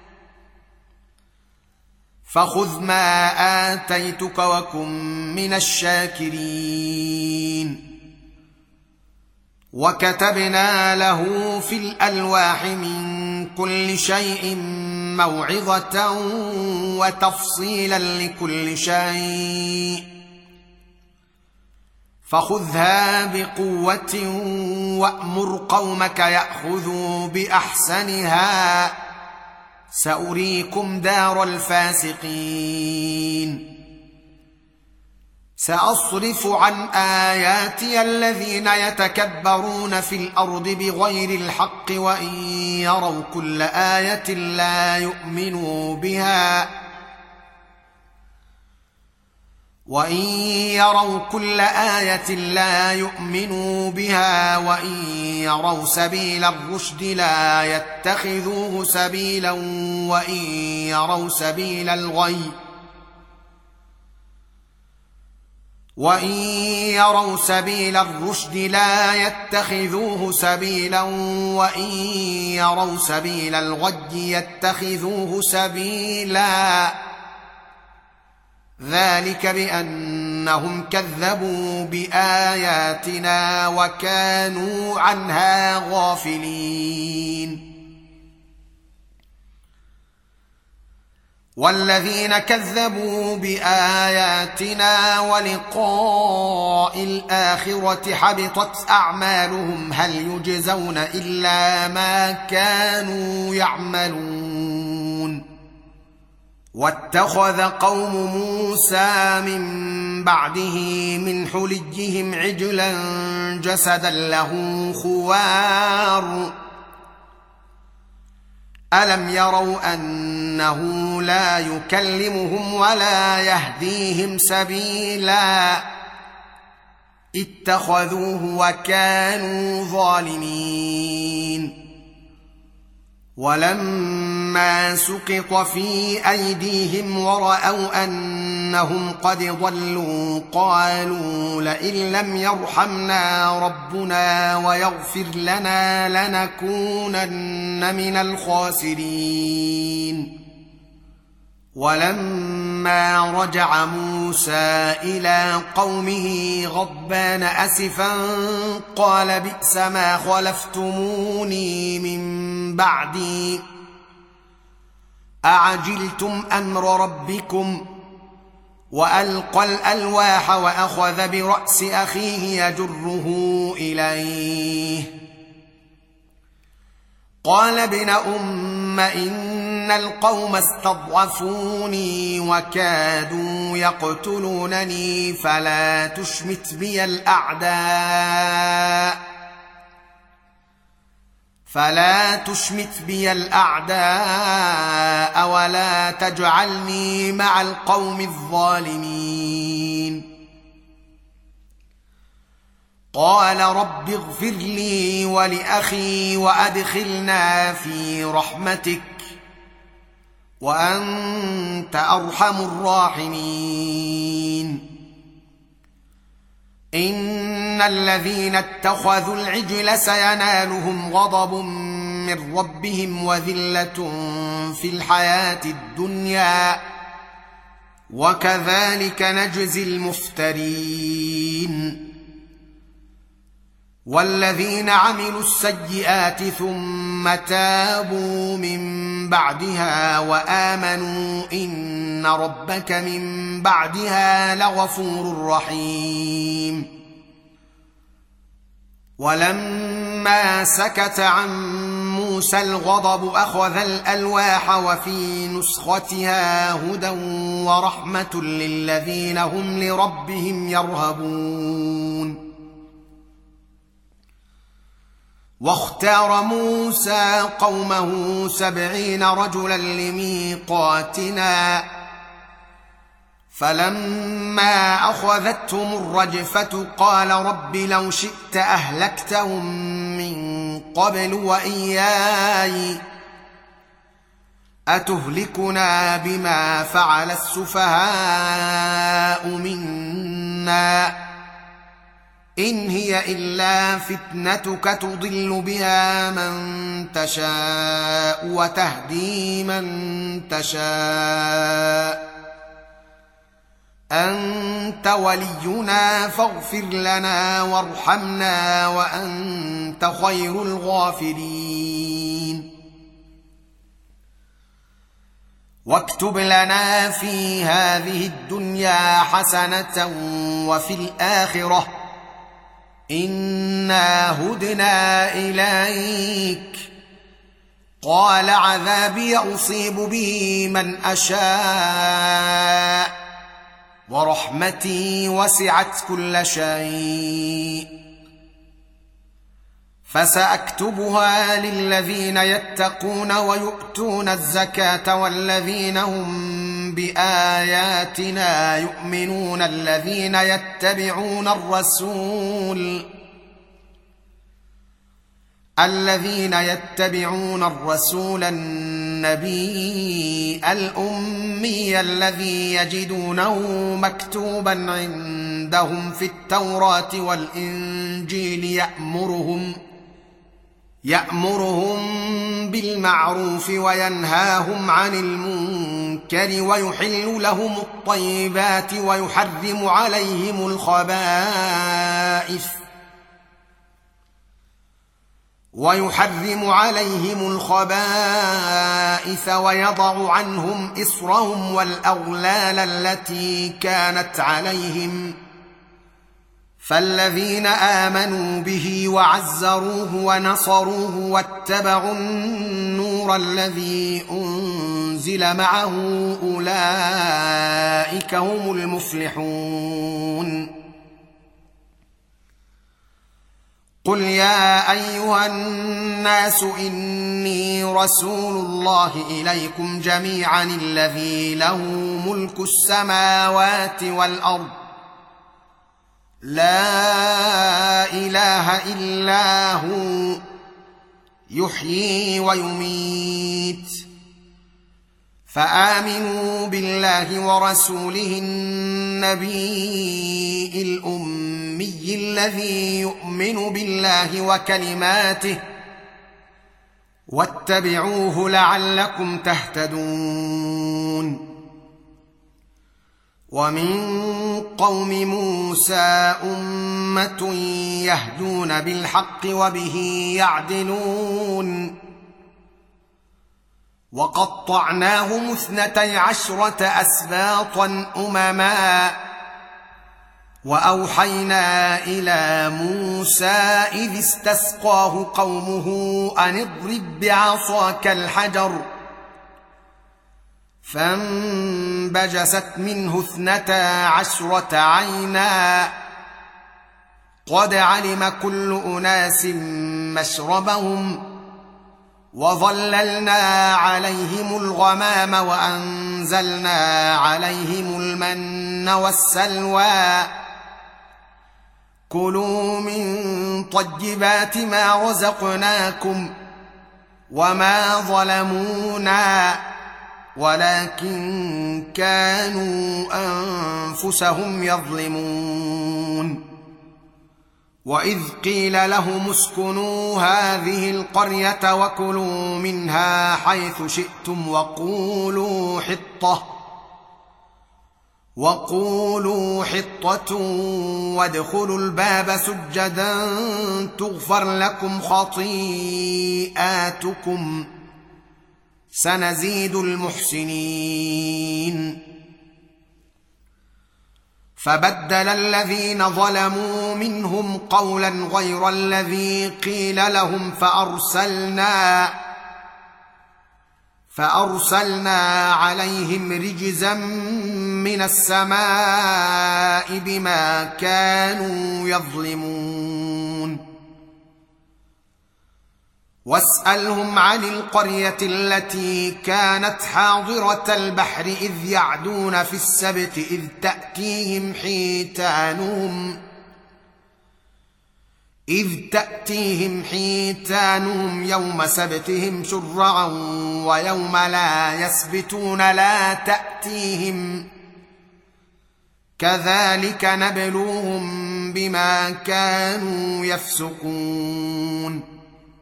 فخذ ما آتيتك وكن من الشاكرين. وكتبنا له في الألواح من كل شيء موعظة وتفصيلا لكل شيء، فخذها بقوة وأمر قومك يأخذوا بأحسنها سأريكم دار الفاسقين. سأصرف عن آياتي الذين يتكبرون في الأرض بغير الحق وإن يروا كل آية لا يؤمنوا بها وإن يروا كل آية لا يؤمنوا بها وإن يروا سبيل الرشد لا يتخذوه سبيلا وإن يروا سبيل الغي وإن يروا سبيل الرشد لا يتخذوه سبيلا وإن يروا سبيل الغي يتخذوه سبيلا ذلك بأنهم كذبوا بآياتنا وكانوا عنها غافلين والذين كذبوا بآياتنا ولقاء الآخرة حبطت أعمالهم هل يجزون إلا ما كانوا يعملون واتخذ قوم موسى من بعده من حليهم عجلا جسدا له خوار ألم يروا أنه لا يكلمهم ولا يهديهم سبيلا اتخذوه وكانوا ظالمين ولما سقط في أيديهم ورأوا أنهم قد ضلوا قالوا لئن لم يرحمنا ربنا ويغفر لنا لنكونن من الخاسرين ولما رجع موسى إلى قومه غضبان أسفا قال بئس ما خلفتموني من بعدي أعجلتم أمر ربكم وألقى الألواح وأخذ برأس أخيه يجره إليه قال ابن أم إن القوم استضعفوني وكادوا يقتلونني فلا تشمت بي الأعداء فلا تشمت بي الأعداء ولا تجعلني مع القوم الظالمين قال رب اغفر لي ولأخي وأدخلنا في رحمتك وأنت أرحم الراحمين إن الذين اتخذوا العجل سينالهم غضب من ربهم وذلة في الحياة الدنيا وكذلك نجزي المفترين والذين عملوا السيئات ثم تابوا من بعدها وآمنوا إن ربك من بعدها لغفور رحيم ولما سكت عن موسى الغضب أخذ الألواح وفي نسختها هدى ورحمة للذين هم لربهم يرهبون واختار موسى قومه سبعين رجلا لميقاتنا فلما أخذتهم الرجفة قال رب لو شئت أهلكتهم من قبل وإياي أتهلكنا بما فعل السفهاء منا إن هي إلا فتنتك تضل بها من تشاء وتهدي من تشاء أنت ولينا فاغفر لنا وارحمنا وأنت خير الغافرين واكتب لنا في هذه الدنيا حسنة وفي الآخرة إنا هدنا إليك قال عذابي أصيب به من أشاء ورحمتي وسعت كل شيء فسأكتبها للذين يتقون ويؤتون الزكاة والذين هم بآياتنا يؤمنون الذين يتبعون الرسول الذين يتبعون الرسول النبي الأمي الذي يجدونه مكتوبا عند عندهم في التوراة والإنجيل يأمرهم يأمرهم بالمعروف وينهاهم عن المنكر ويحل لهم الطيبات ويحرم عليهم الخبائث ويحرم عليهم الخبائث ويضع عنهم إصرهم والأغلال التي كانت عليهم فالذين آمنوا به وعزروه ونصروه واتبعوا النور الذي أنزل معه أولئك هم المفلحون. قل يا أيها الناس إني رسول الله إليكم جميعا الذي له ملك السماوات والأرض لا إله إلا هو يحيي ويميت فآمنوا بالله ورسوله النبي الأمي الذي يؤمن بالله وكلماته واتبعوه لعلكم تهتدون. ومن قوم موسى أمة يهدون بالحق وبه يعدلون وقطعناهم اثنتي عشرة أسباطا أمما وأوحينا إلى موسى إذ استسقاه قومه أن اضرب بعصاك الحجر فانبجست منه اثنتا عشرة عينا قد علم كل أناس مشربهم وظللنا عليهم الغمام وأنزلنا عليهم المن والسلوى كلوا من طيبات ما رزقناكم وما ظلمونا ولكن كانوا أنفسهم يظلمون. وإذ قيل لهم اسكنوا هذه القرية وكلوا منها حيث شئتم وقولوا حطة وقولوا حطة وادخلوا الباب سجدا تغفر لكم خطيئاتكم سنزيد المحسنين. فبدل الذين ظلموا منهم قولا غير الذي قيل لهم فأرسلنا فأرسلنا عليهم رجزا من السماء بما كانوا يظلمون. واسألهم عن القرية التي كانت حاضرة البحر إذ يعدون في السبت إذ تأتيهم حيتانهم إذ تأتيهم حيتانهم يوم سبتهم شرعا ويوم لا يسبتون لا تأتيهم كذلك نبلوهم بما كانوا يفسقون.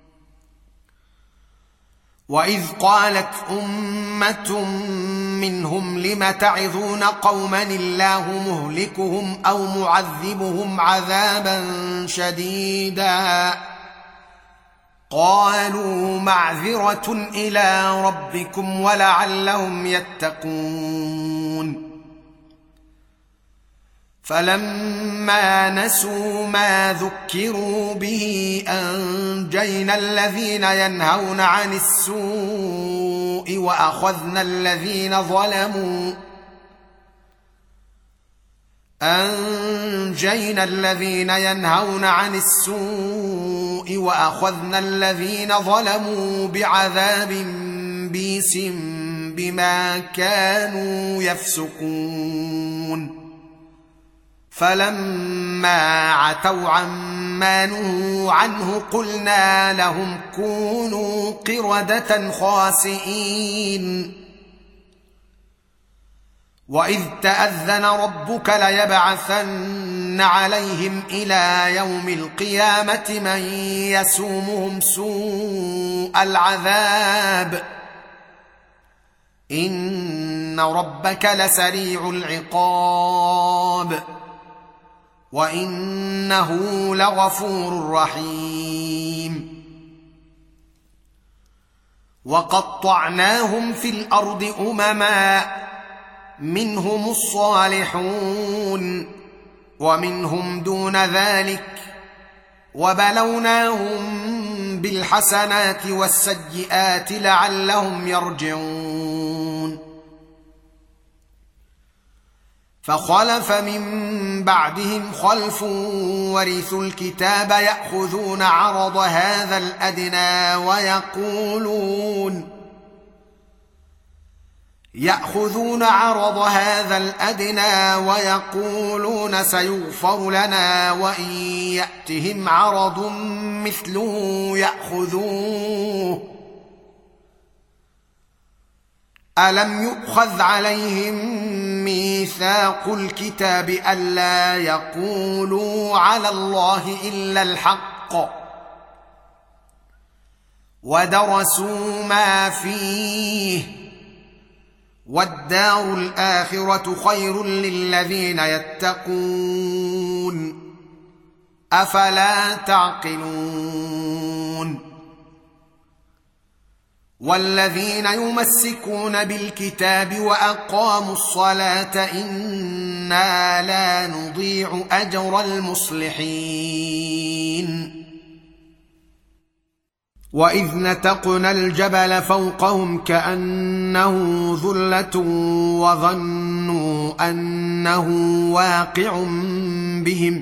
وإذ قالت أمة منهم لم تعظون قوما الله مهلكهم أو معذبهم عذابا شديدا قالوا معذرة إلى ربكم ولعلهم يتقون. فلما نسوا ما ذكروا به أنجينا الذين ينهون عن السوء وأخذنا الذين ظلموا أنجينا الذين ينهون عن السوء وأخذنا الذين ظلموا بعذاب بئيس بما كانوا يفسقون. فلما عتوا عما نهوا عنه قلنا لهم كونوا قردة خاسئين. وإذ تأذن ربك ليبعثن عليهم إلى يوم القيامة من يسومهم سوء العذاب إن ربك لسريع العقاب وإنه لغفور رحيم وقطعناهم في الأرض أمما منهم الصالحون ومنهم دون ذلك وبلوناهم بالحسنات والسيئات لعلهم يرجعون فخلف من بعدهم خلف ورثوا الكتاب يأخذون عرض هذا الأدنى ويقولون يأخذون عرض هذا الأدنى ويقولون سيغفر لنا وإن يأتهم عرض مثله يأخذوه ألم يؤخذ عليهم ميثاق الكتاب ألا يقولوا على الله إلا الحق ودرسوا ما فيه والدار الآخرة خير للذين يتقون أفلا تعقلون والذين يمسكون بالكتاب وأقاموا الصلاة إنا لا نضيع أجر المصلحين وإذ نتقنا الجبل فوقهم كأنه ظلة وظنوا أنه واقع بهم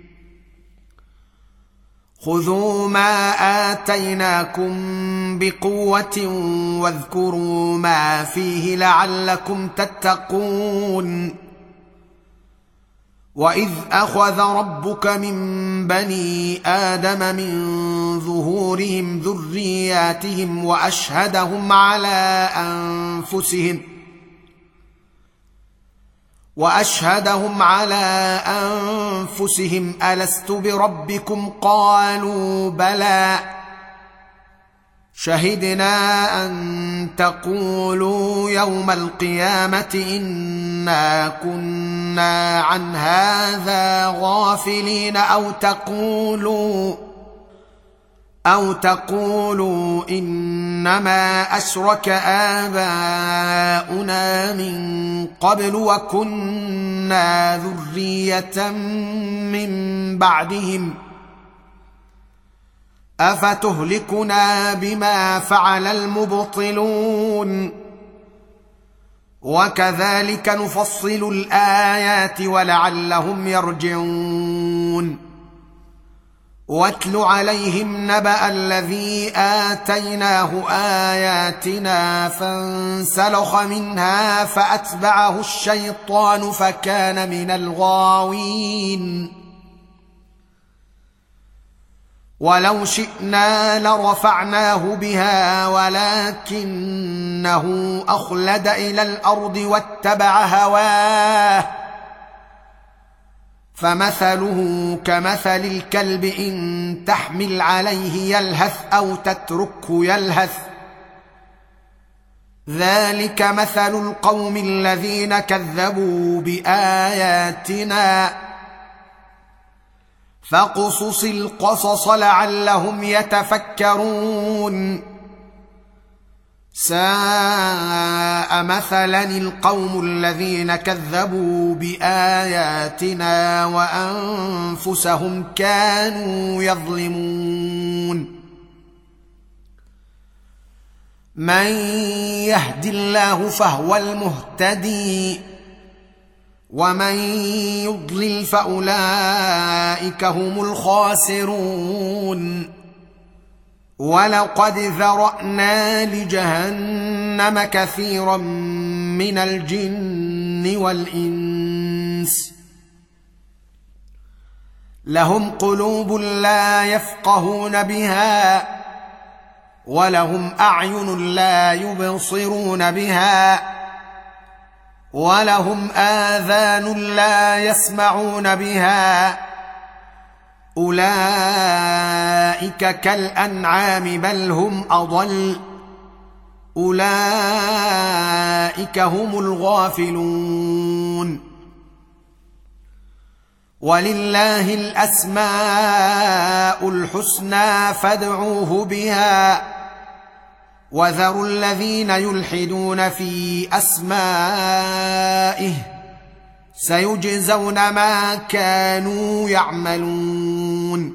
خذوا ما آتيناكم بقوة واذكروا ما فيه لعلكم تتقون وإذ أخذ ربك من بني آدم من ظهورهم ذرياتهم وأشهدهم على أنفسهم وأشهدهم على أنفسهم ألست بربكم قالوا بلى شهدنا أن تقولوا يوم القيامة إنا كنا عن هذا غافلين أو تقولوا أو تقولوا إنما أشرك آباؤنا من قبل وكنا ذرية من بعدهم أفتهلكنا بما فعل المبطلون وكذلك نفصل الآيات ولعلهم يرجعون واتل عليهم نبأ الذي آتيناه آياتنا فانسلخ منها فأتبعه الشيطان فكان من الغاوين ولو شئنا لرفعناه بها ولكنه أخلد إلى الأرض واتبع هواه فمثله كمثل الكلب إن تحمل عليه يلهث أو تتركه يلهث ذلك مثل القوم الذين كذبوا بآياتنا فاقصص القصص لعلهم يتفكرون ساء مثلا القوم الذين كذبوا بآياتنا وأنفسهم كانوا يظلمون من يهد الله فهو المهتدي ومن يضلل فأولئك هم الخاسرون ولقد ذرأنا لجهنم كثيرا من الجن والإنس لهم قلوب لا يفقهون بها ولهم أعين لا يبصرون بها ولهم آذان لا يسمعون بها أولئك كالأنعام بل هم أضل أولئك هم الغافلون ولله الأسماء الحسنى فادعوه بها وذروا الذين يلحدون في أسمائه سيجزون ما كانوا يعملون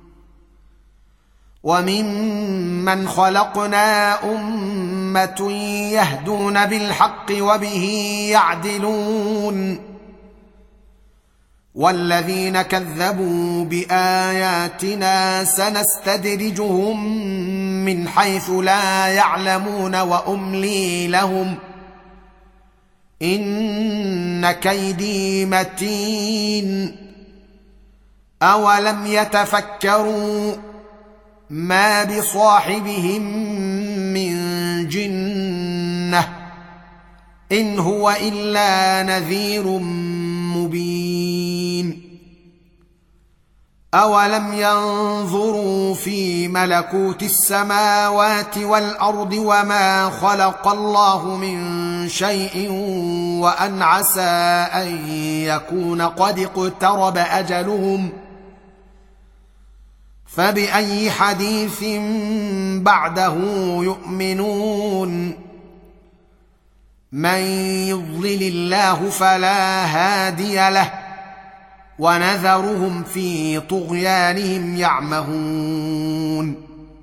وممن خلقنا أمة يهدون بالحق وبه يعدلون والذين كذبوا بآياتنا سنستدرجهم من حيث لا يعلمون وأملي لهم إن كيدي متين أولم يتفكروا ما بصاحبهم من جنة إن هو إلا نذير مبين أولم ينظروا في ملكوت السماوات والأرض وما خلق الله من شيء وأن عسى أن يكون قد اقترب أجلهم فبأي حديث بعده يؤمنون من يضلل الله فلا هادي له ونذرهم في طغيانهم يعمهون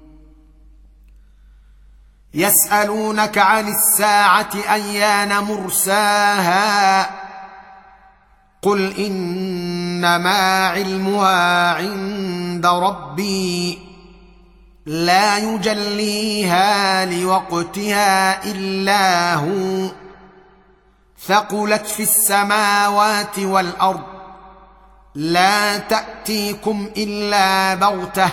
يسألونك عن الساعة أيان مرساها قل إنما علمها عند ربي لا يجليها لوقتها إلا هو ثقلت في السماوات والأرض لا تأتيكم إلا بغتة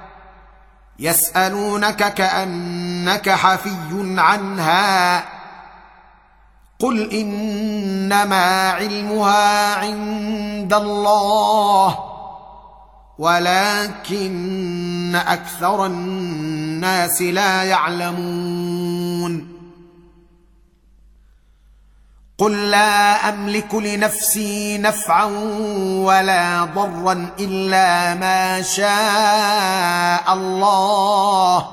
يسألونك كأنك حفي عنها قل إنما علمها عند الله ولكن أكثر الناس لا يعلمون قل لا أملك لنفسي نفعا ولا ضرا إلا ما شاء الله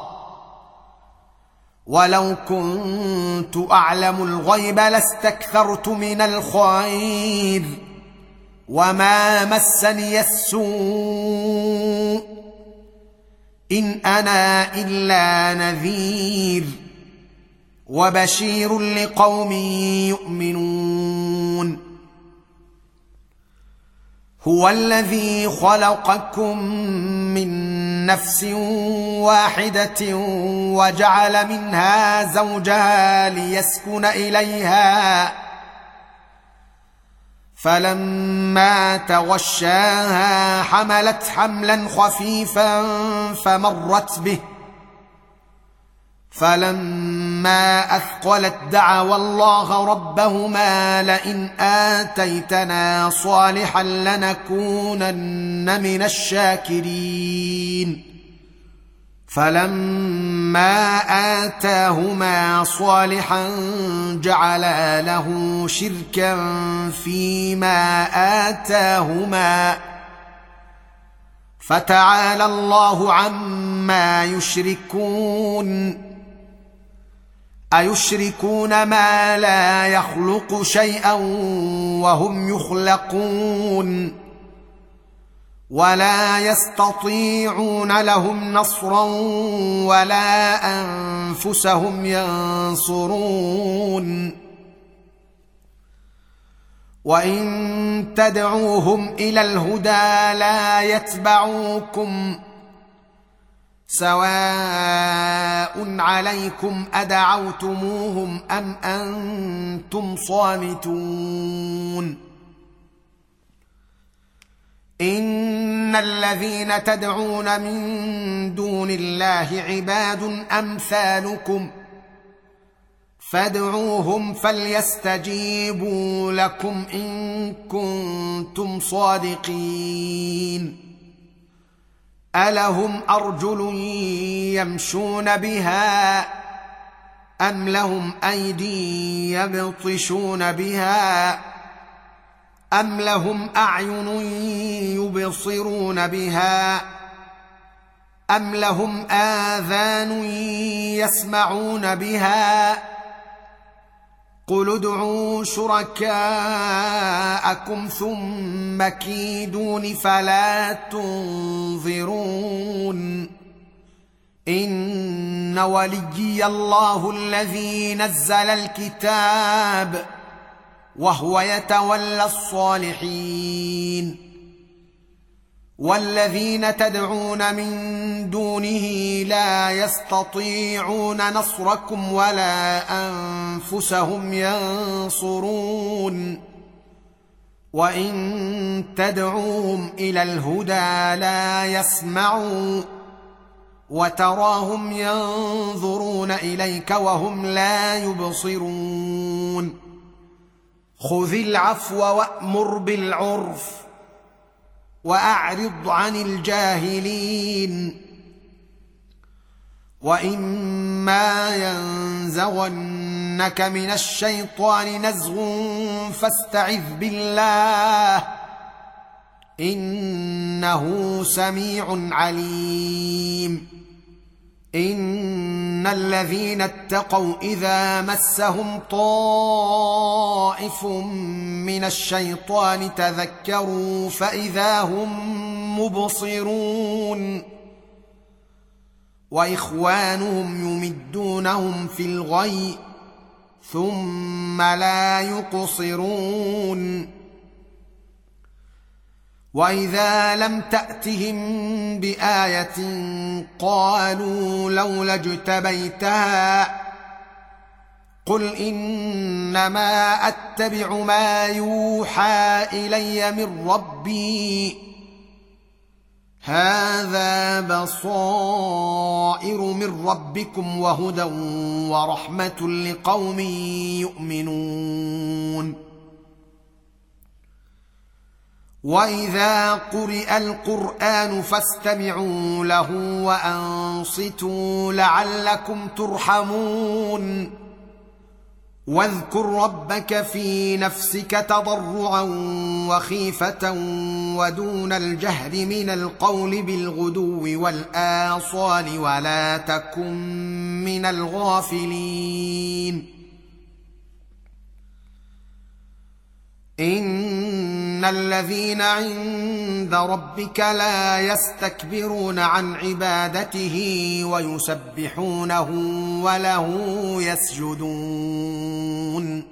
ولو كنت أعلم الغيب لاستكثرت من الخير وما مسني السوء إن أنا إلا نذير وبشير لقوم يؤمنون هو الذي خلقكم من نفس واحدة وجعل منها زوجها ليسكن إليها فلما تغشاها حملت حملا خفيفا فمرت به فلما أثقلت دعوا الله ربهما لئن آتيتنا صالحا لنكونن من الشاكرين فلما آتاهما صالحا جعلا له شركا فيما آتاهما فتعالى الله عما يشركون أيشركون ما لا يخلق شيئا وهم يخلقون ولا يستطيعون لهم نصرا ولا أنفسهم ينصرون وإن تدعوهم إلى الهدى لا يتبعوكم سواء عليكم أدعوتموهم أم أنتم صامتون إن الذين تدعون من دون الله عباد أمثالكم فادعوهم فليستجيبوا لكم ان كنتم صادقين. الهم ارجل يمشون بها ام لهم ايدي يبطشون بها ام لهم اعين يبصرون بها ام لهم اذان يسمعون بها قل ادعوا شركاءكم ثم كيدون فلا تنظرون. ان وليي الله الذي نزل الكتاب وهو يتولى الصالحين. والذين تدعون من دونه لا يستطيعون نصركم ولا انفسهم ينصرون. وان تدعوهم الى الهدى لا يسمعوا وتراهم ينظرون اليك وهم لا يبصرون. خذ العفو وامر بالعرف واعرض عن الجاهلين. واما ينزغنك من الشيطان نزغ فاستعذ بالله انه سميع عليم. ان الذين اتقوا اذا مسهم طائف من الشيطان تذكروا فاذا هم مبصرون. واخوانهم يمدونهم في الغي ثم لا يقصرون. واذا لم تاتهم بايه قالوا لولا اجتبيتها قل انما اتبع ما يوحى الي من ربي هذا بصائر من ربكم وهدى ورحمه لقوم يؤمنون. واذا قرئ القران فاستمعوا له وانصتوا لعلكم ترحمون. واذكر ربك في نفسك تضرعا وخيفه ودون الجهر من القول بالغدو والاصال ولا تكن من الغافلين. ان الذين عند ربك لا يستكبرون عن عبادته ويسبحونه وله يسجدون.